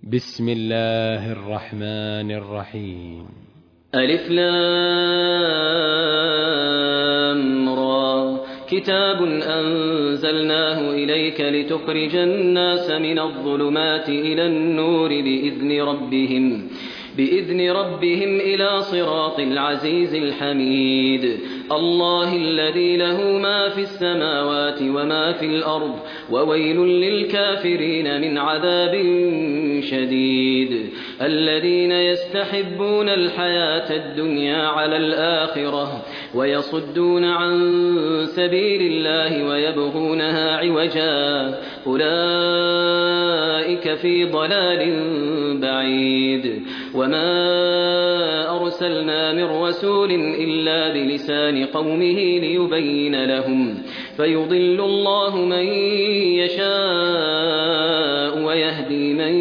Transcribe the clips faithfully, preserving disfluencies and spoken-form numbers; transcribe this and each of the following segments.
بسم الله الرحمن الرحيم. ألف لام را كتاب أنزلناه إليك لتخرج الناس من الظلمات إلى النور بإذن ربهم بإذن ربهم إلى صراط العزيز الحميد الله الذي له ما في السماوات وما في الأرض وويل للكافرين من عذاب شديد الذين يستحبون الحياة الدنيا على الآخرة ويصدون عن سبيل الله ويبغونها عوجا أولئك في ضلال بعيد وما أرسلنا من رسول إلا بلسان قومه ليبين لهم فيضل الله من يشاء ويهدي من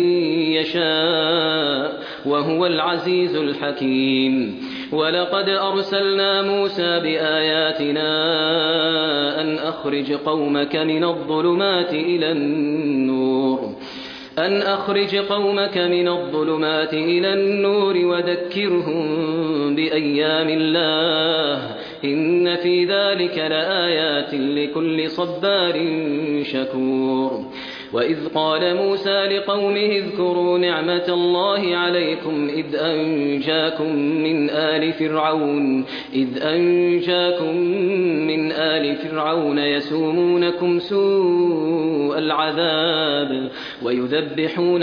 يشاء وهو العزيز الحكيم ولقد أرسلنا موسى بآياتنا أن أخرج قومك من الظلمات إلى النور أن أخرج قومك من الظلمات إلى النور وذكرهم بأيام الله إن في ذلك لآيات لكل صبار شكور وإذ قال موسى لقومه اذكروا نعمة الله عليكم إذ أنجاكم من آل فرعون إذ أنجاكم من آل فرعون يسومونكم سوء العذاب ويذبحون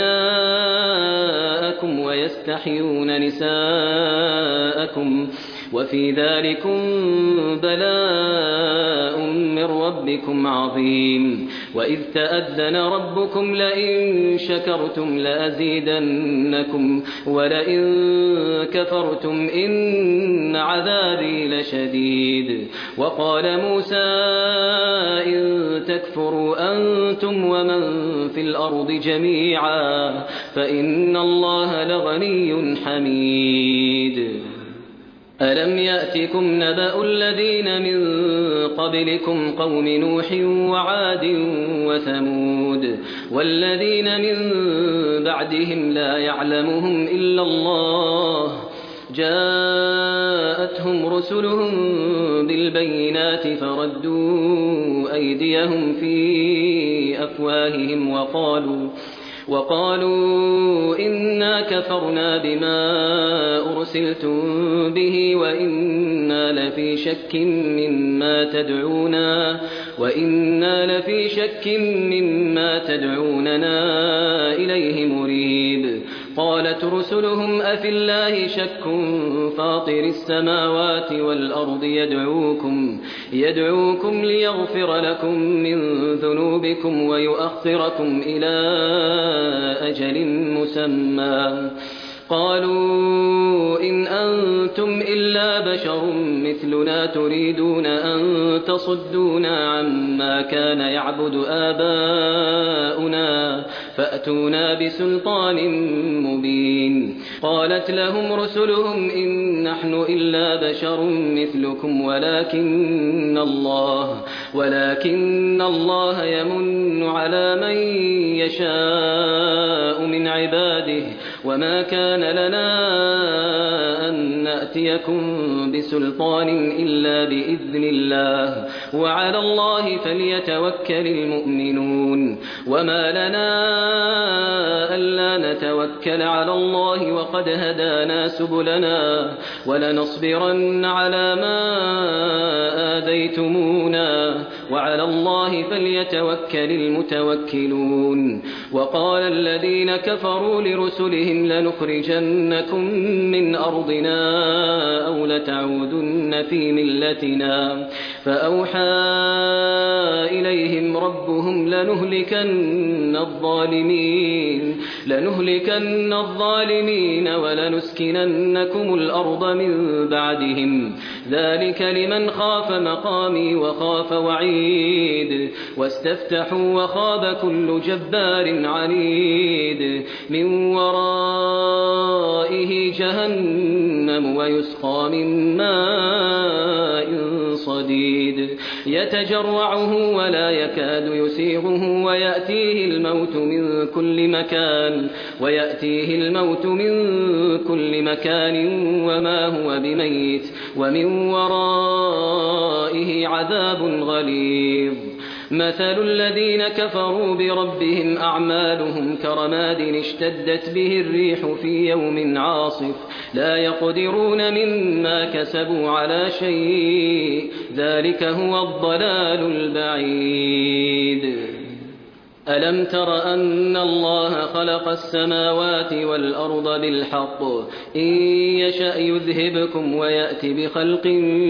أبناءكم ويستحيون نساءكم وفي ذلكم بلاء من ربكم عظيم وإذ تأذن ربكم لئن شكرتم لأزيدنكم ولئن كفرتم إن عذابي لشديد وقال موسى إن تكفروا أنتم ومن في الأرض جميعا فإن الله لغني حميد ألم يأتكم نبأ الذين من قبلكم قوم نوح وعاد وثمود والذين من بعدهم لا يعلمهم إلا الله جاءتهم رسلهم بالبينات فردوا أيديهم في أفواههم وقالوا وقالوا إنا كفرنا بما أرسلتم به وإنا لفي شك مما تدعونا وإنا لفي شك مما تدعوننا إليه مريب قالت رسلهم أفي الله شك فاطر السماوات والأرض يدعوكم يدعوكم ليغفر لكم من ذنوبكم ويؤخركم إلى أجل مسمى قالوا إن أنتم إلا بشر مثلنا تريدون أن تصدونا عما كان يعبد آباؤنا فأتونا بسلطان مبين قالت لهم رسلهم إن نحن إلا بشر مثلكم ولكن الله ولكن الله يمن على من يشاء من عباده وما كان لنا أن نأتيكم بسلطان إلا بإذن الله وعلى الله فليتوكل المؤمنون وما لنا ألا نتوكل على الله وقد هدانا سبلنا ولنصبرن على ما آذيتمونا وعلى الله فليتوكل المتوكلون وقال الذين كفروا لرسلهم لنخرجنكم من أرضنا أو لتعودن في ملتنا فأوحى إليهم ربهم لنهلكن الظالمين لنهلكن الظالمين ولنسكننكم الأرض من بعدهم ذلك لمن خاف مقامي وخاف وعيد واستفتحوا وخاب كل جبار عنيد من ورائه جهنم ويسقى من ماء صديد يتجرعه ولا يكاد يسيغه ويأتيه الموت من كل مكان ويأتيه الموت من كل مكان وما هو بميت ومن ورائه عذاب غليظ مثل الذين كفروا بربهم أعمالهم كرماد اشتدت به الريح في يوم عاصف لا يقدرون مما كسبوا على شيء ذلك هو الضلال البعيد ألم تر أن الله خلق السماوات والأرض بالحق إن يشأ يذهبكم ويأتي بخلق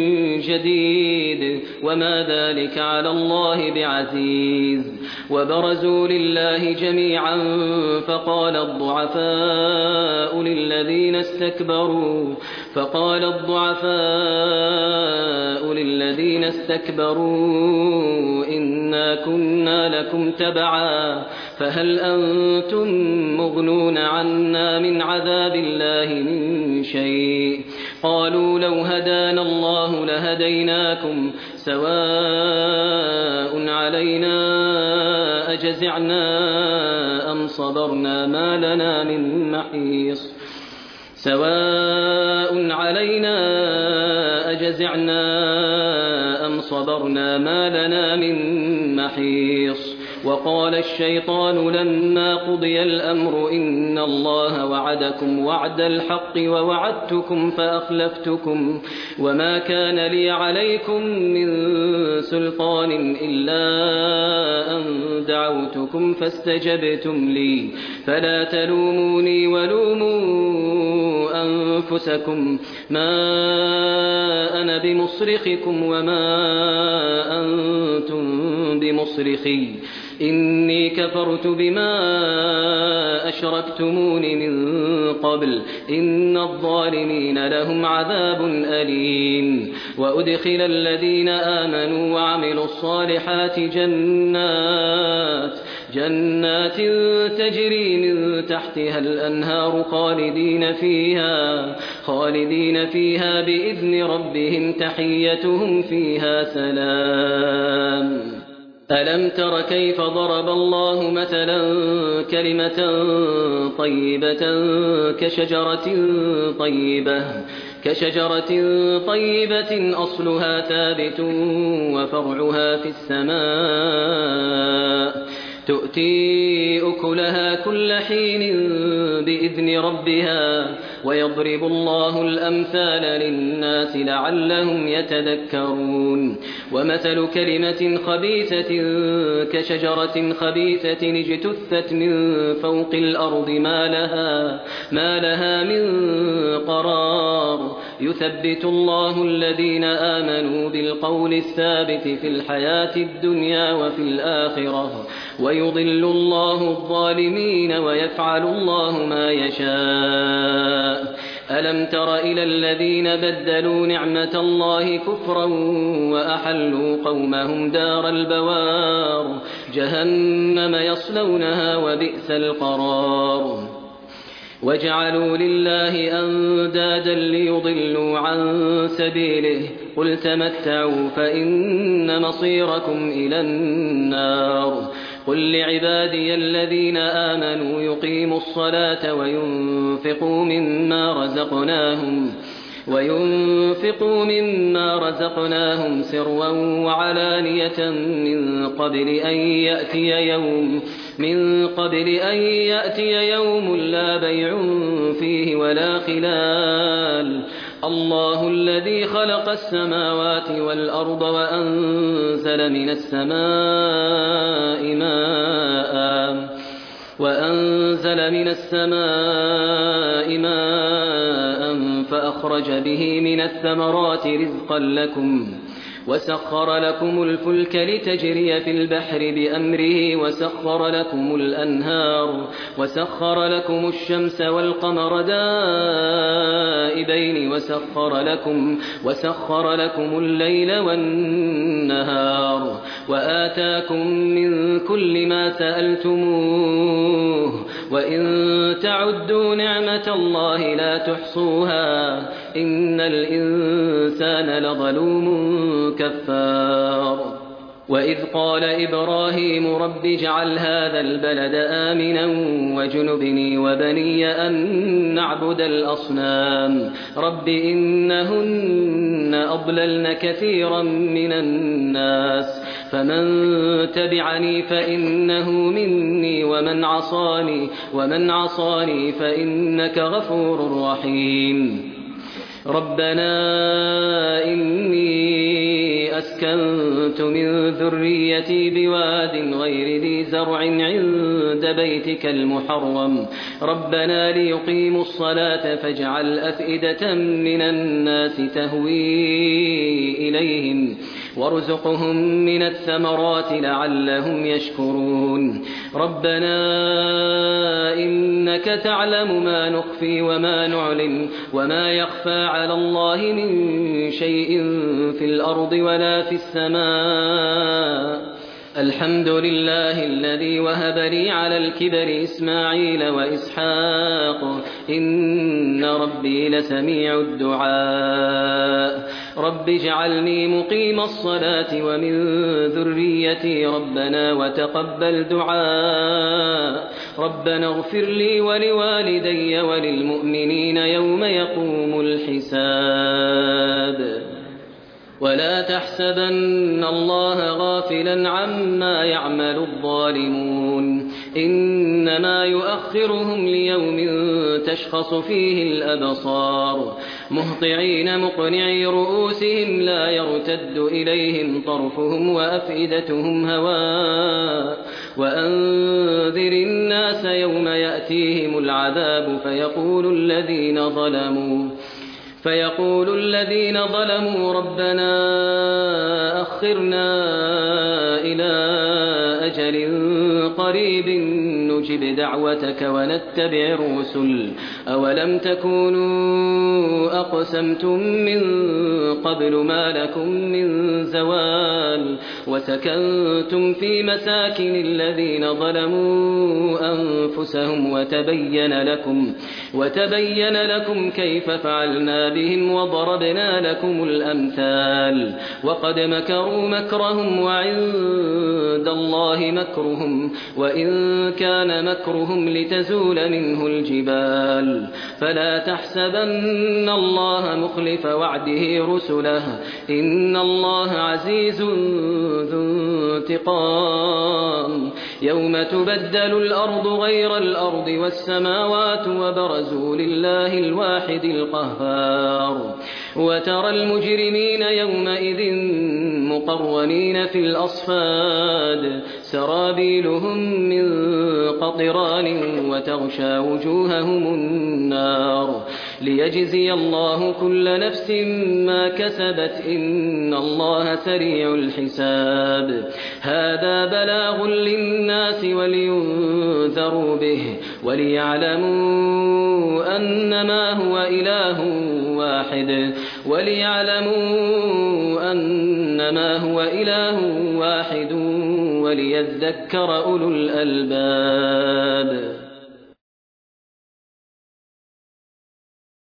جديد وما ذلك على الله بعزيز وبرزوا لله جميعا فقال الضعفاء للذين استكبروا فقال الضعفاء للذين استكبروا إنا كنا لكم تبعا فهل أنتم مغنون عنا من عذاب الله من شيء قالوا لو هدانا الله لهديناكم سواء علينا أجزعنا أم صبرنا ما لنا من محيص سواء علينا أجزعنا أم صبرنا ما لنا من محيص وقال الشيطان لما قضي الأمر إن الله وعدكم وعد الحق ووعدتكم فأخلفتكم وما كان لي عليكم من سلطان إلا أن دعوتكم فاستجبتم لي فلا تلوموني ولوموا أنفسكم ما أنا بمصرخكم وما أنتم بمصرخي إني كفرت بما أشركتمون من قبل إن الظالمين لهم عذاب أليم وأدخل الذين آمنوا وعملوا الصالحات جنات جنات تجري من تحتها الأنهار خالدين فيها خالدين فيها بإذن ربهم تحيتهم فيها سلام ألم تر كيف ضرب الله مثلا كلمة طيبة كشجرة طيبة كشجرة طيبة أصلها ثابت وفرعها في السماء تؤتي أكلها كل حين بإذن ربها ويضرب الله الأمثال للناس لعلهم يتذكرون ومثل كلمة خبيثة كشجرة خبيثة اجتثت من فوق الأرض ما لها, ما لها من قرار يثبت الله الذين آمنوا بالقول الثابت في الحياة الدنيا وفي الآخرة ويضل الله الظالمين ويفعل الله ما يشاء ألم تر إلى الذين بدلوا نعمة الله كفرا وأحلوا قومهم دار البوار جهنم يصلونها وبئس القرار وجعلوا لله أندادا ليضلوا عن سبيله قل تمتعوا فإن مصيركم إلى النار قل لعبادي الذين آمنوا يقيموا الصلاة وينفقوا مما رزقناهم وينفقوا مما رزقناهم سرا وعلانية من قبل أن يأتي يوم من قبل أن يأتي يوم لا بيع فيه ولا خلال الله الذي خلق السماوات والأرض وأنزل من السماء ماء وأنزل من السماء ماء فأخرج به من الثمرات رزقا لكم وسخر لكم الفلك لتجري في البحر بأمره وسخر لكم الأنهار وسخر لكم الشمس والقمر دائبين وسخر لكم وسخر لكم الليل والنهار وآتاكم من كل ما سألتموه وإن تعدوا نعمة الله لا تحصوها إن الإنسان لظلوم كفار وإذ قال إبراهيم رب اجعل هذا البلد آمنا واجنبني وبني أن نعبد الأصنام رب إنهن أضللن كثيرا من الناس فمن تبعني فإنه مني ومن عصاني, ومن عصاني فإنك غفور رحيم ربنا إني أسكنت من ذريتي بواد غير ذي زرع عند بيتك المحرم ربنا ليقيموا الصلاة فاجعل أفئدة من الناس تهوي إليهم وارزقهم من الثمرات لعلهم يشكرون ربنا إنك تعلم ما نخفي وما نعلن وما يخفى على الله من شيء في الأرض ولا في السماء الحمد لله الذي وهب لي على الكبر إسماعيل وإسحاق إن ربي لسميع الدعاء رب اجعلني مقيم الصلاة ومن ذريتي ربنا وتقبل دعاء ربنا اغفر لي ولوالدي وللمؤمنين يوم يقوم الحساب ولا تحسبن الله غافلا عما يعمل الظالمون إنما يؤخرهم ليوم تشخص فيه الأبصار مهطعين مقنعي رؤوسهم لا يرتد إليهم طرفهم وأفئدتهم هواء وأنذر الناس يوم يأتيهم العذاب فيقول الذين ظلموا فيقول الذين ظلموا ربنا أخرنا إلى أجل قريب نجب دعوتك ونتبع الرسل أولم تكونوا أقسمتم من قبل ما لكم من زوال وسكنتم في مساكن الذين ظلموا أنفسهم وتبين لكم, وتبين لكم كيف فعلنا بهم وضربنا لكم الأمثال وقد مكروا مكرهم وعند الله مكرهم وإن كان مكرهم لتزول منه الجبال فلا تحسبن الله مخلف وعده رسله إن الله عزيز ذو انتقام يوم تبدل الأرض غير الأرض والسماوات وبرزوا لله الواحد القهار وترى المجرمين يومئذ مقرنين في الأصفاد سرابيلهم من قطران وتغشى وجوههم النار ليجزي الله كل نفس ما كسبت إن الله سريع الحساب هذا بلاغ للناس ولينذروا به وليعلموا أنما هو إله واحد وليعلموا أنما هو إله واحد وليذكر أولو الألباب